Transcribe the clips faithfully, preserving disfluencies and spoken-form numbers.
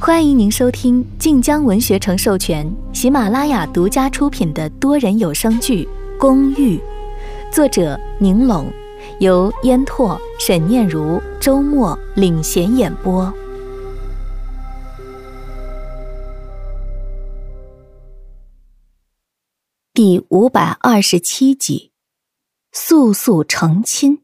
欢迎您收听晋江文学城授权、喜马拉雅独家出品的多人有声剧《公寓》，作者宁拢，由烟拓、沈念如、周末领衔演播。第五百二十七集，速速成亲。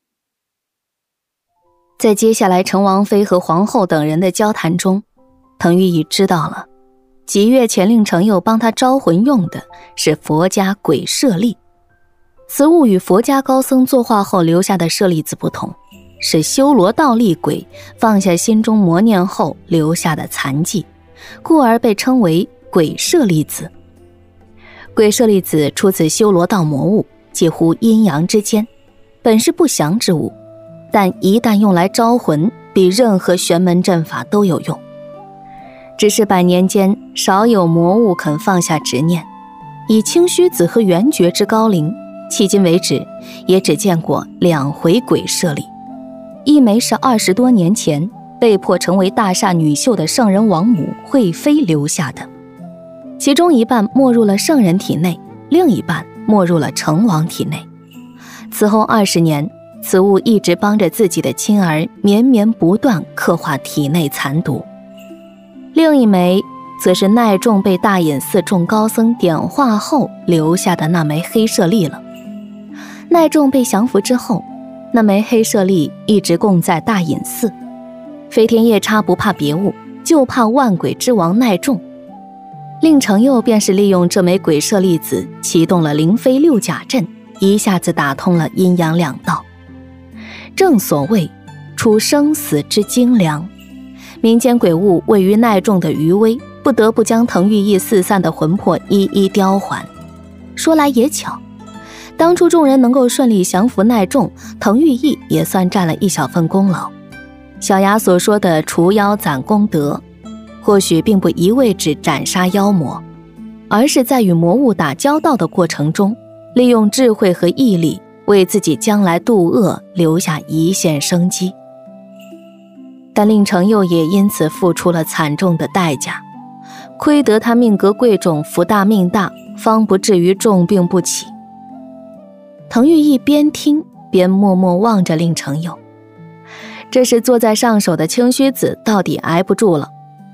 在接下来陈王妃和皇后等人的交谈中，滕玉已知道了，几月前令程佑帮他招魂用的是佛家鬼舍利。此物与佛家高僧作画后留下的舍利子不同，是修罗道厉鬼放下心中魔念后留下的残迹，故而被称为鬼舍利子。鬼舍利子出自修罗道魔物，介乎阴阳之间，本是不祥之物，但一旦用来招魂，比任何玄门阵法都有用。只是百年间少有魔物肯放下执念，以清虚子和元觉之高龄，迄今为止也只见过两回鬼舍利。一枚是二十多年前被迫成为大厦女秀的圣人王母惠妃留下的，其中一半没入了圣人体内，另一半没入了成王体内。此后二十年，此物一直帮着自己的亲儿绵绵不断刻画体内残毒。另一枚则是奈仲被大隐寺众高僧点化后留下的那枚黑舍利了。奈仲被降服之后，那枚黑舍利一直供在大隐寺。飞天夜叉不怕别物，就怕万鬼之王奈仲。令程佑便是利用这枚鬼舍利子启动了灵飞六甲阵，一下子打通了阴阳两道。正所谓处生死之精良，民间鬼物位于奈仲的余威，不得不将滕玉意四散的魂魄一一雕还。说来也巧，当初众人能够顺利降服奈仲，滕玉意也算占了一小份功劳。小牙所说的除妖攒功德，或许并不一味指斩杀妖魔，而是在与魔物打交道的过程中，利用智慧和毅力为自己将来渡恶留下一线生机。但令程佑也因此付出了惨重的代价，亏得他命格贵重，福大命大，方不至于重病不起。滕玉意边听边默默望着令程佑，这时坐在上首的清虚子到底挨不住了。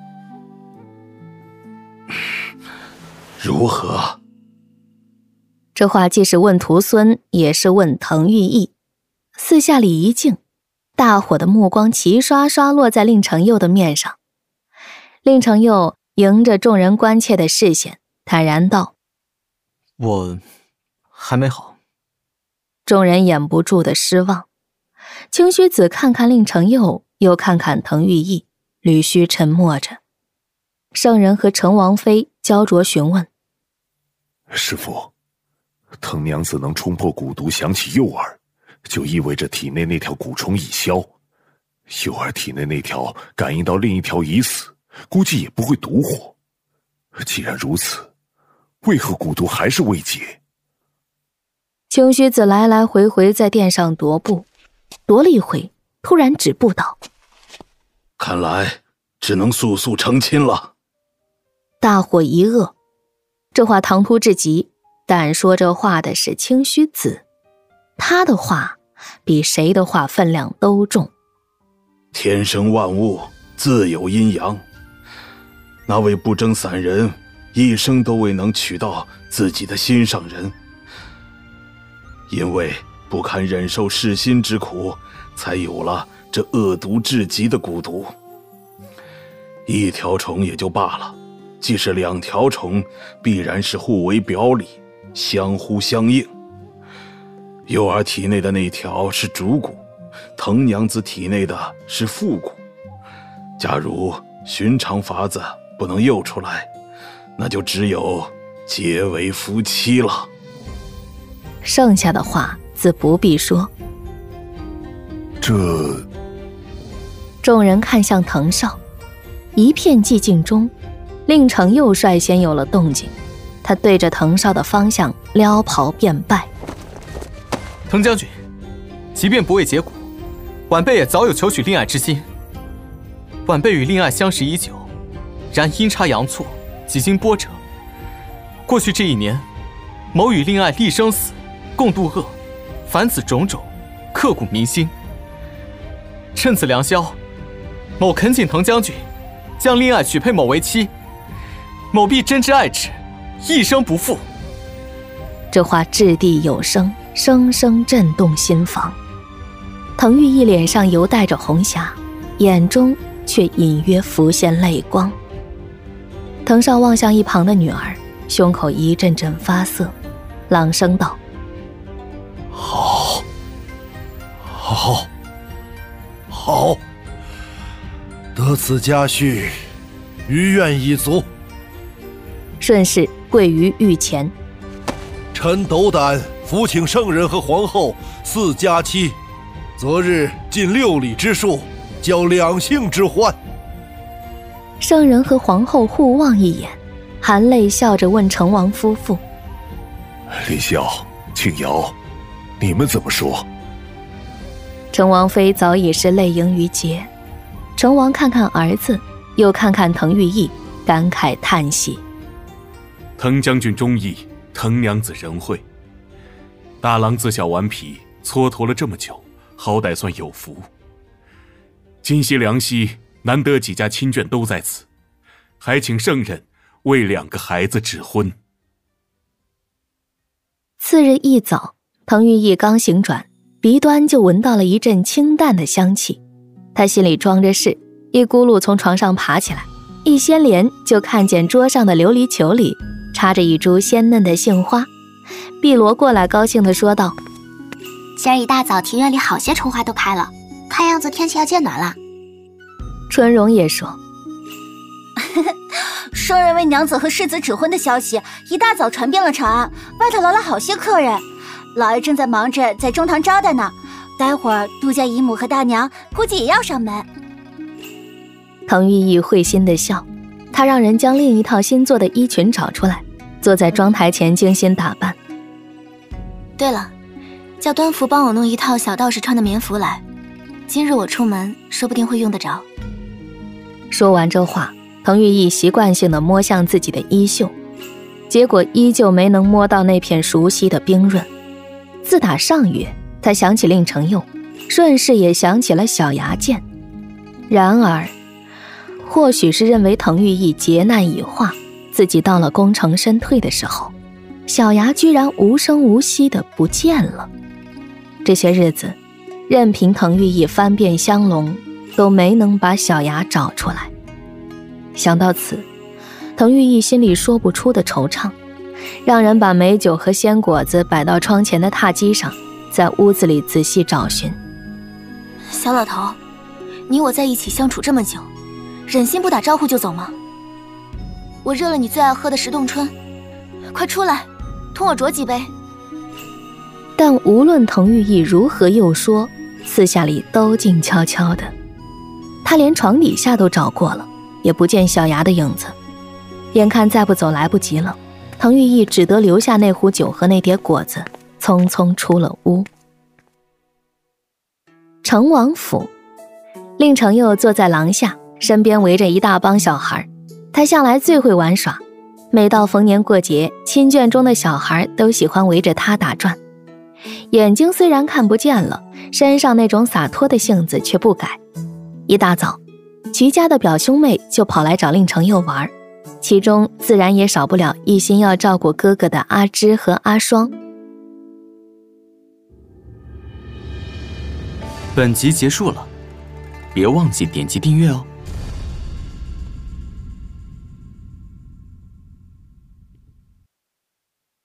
如何？ 这话既是问徒孙，也是问滕玉意。四下里一静，大伙的目光齐刷刷落在令程佑的面上。令程佑迎着众人关切的视线，坦然道： 我还没好。 众人掩不住的失望。清虚子看看令程佑，又看看滕玉意，捋须沉默着。圣人和陈王妃焦灼询问： 师父，滕娘子能冲破蛊毒想起幼儿，就意味着体内那条蛊虫已消。幼儿体内那条感应到另一条已死，估计也不会独活。既然如此，为何蛊毒还是未解？ 清虚子来来回回在殿上踱步，踱了一回，突然止步道： 看来只能速速成亲了。 大伙一愕，这话唐突至极，但说这话的是清虚子，他的话比谁的话分量都重。 天生万物自有阴阳，那位不争散人一生都未能娶到自己的心上人，因为不堪忍受弑心之苦，才有了这恶毒至极的蛊毒。一条虫也就罢了，既是两条虫，必然是互为表里，相互相应。幼儿体内的那条是主蛊，滕娘子体内的是副蛊。假如寻常法子不能诱出来，那就只有结为夫妻了。 剩下的话自不必说。 这…… 众人看向滕少，一片寂静中，令程佑率先有了动静。他对着滕少的方向撩袍便拜： 滕将军，即便不为结果，晚辈也早有求娶令爱之心。晚辈与令爱相识已久， 然阴差阳错，几经波折，过去这一年，某与令爱立生死，共度恶，凡此种种，刻骨铭心。趁此良宵，某恳请滕将军将令爱许配某为妻，某必真挚爱之，一生不负。 这话掷地有声，声声震动心房。滕玉义脸上犹带着红霞，眼中却隐约浮现泪光。滕少望向一旁的女儿，胸口一阵阵发涩，朗声道： 好好好，得此佳婿，余愿已足。 顺势跪于御前， 臣斗胆扶请圣人和皇后赐佳期，择日尽六礼之术，交两姓之欢。 圣人和皇后互望一眼，含泪笑着问成王夫妇： 李孝、庆瑶，你们怎么说？ 成王妃早已是泪盈于睫，成王看看儿子，又看看滕玉义，感慨叹息： 滕将军忠义，滕娘子仁惠，大郎自小顽皮，蹉跎了这么久，好歹算有福。今夕良夕，难得几家亲眷都在此，还请圣人为两个孩子指婚。 次日一早，滕玉义刚醒转，鼻端就闻到了一阵清淡的香气。他心里装着事，一咕噜从床上爬起来，一掀帘就看见桌上的琉璃球里插着一株鲜嫩的杏花。碧罗过来高兴地说道： 今儿一大早庭院里好些虫花都开了，看样子天气要渐暖了。 春荣也说： 圣人为娘子和世子指婚的消息一大早传遍了长安，外头来了好些客人，老爷正在忙着在中堂招待呢，待会儿杜家姨母和大娘估计也要上门。 滕玉义会心地笑，他让人将另一套新做的衣裙找出来，坐在妆台前精心打扮。 对了，叫端福帮我弄一套小道士穿的棉服来，今日我出门说不定会用得着。 说完这话，滕玉义习惯性地摸向自己的衣袖，结果依旧没能摸到那片熟悉的冰润。自打上月，他想起令承佑，顺势也想起了小牙剑。然而或许是认为滕玉义劫难已化，自己到了功成身退的时候，小牙居然无声无息地不见了。这些日子，任凭滕玉义翻遍香笼，都没能把小牙找出来。想到此，滕玉义心里说不出的惆怅，让人把美酒和鲜果子摆到窗前的榻几上，在屋子里仔细找寻。 小老头，你我在一起相处这么久，忍心不打招呼就走吗？我热了你最爱喝的石洞春，快出来，同我酌几杯。 但无论滕玉义如何诱说，四下里都静悄悄的。他连床底下都找过了，也不见小牙的影子。眼看再不走来不及了，滕玉义只得留下那壶酒和那碟果子，匆匆出了屋。成王府，令承佑坐在廊下，身边围着一大帮小孩。他向来最会玩耍，每到逢年过节，亲眷中的小孩都喜欢围着他打转。眼睛虽然看不见了，身上那种洒脱的性子却不改。一大早，瞿家的表兄妹就跑来找令承佑玩，其中自然也少不了一心要照顾哥哥的阿芝和阿双。 本集结束了，别忘记点击订阅哦。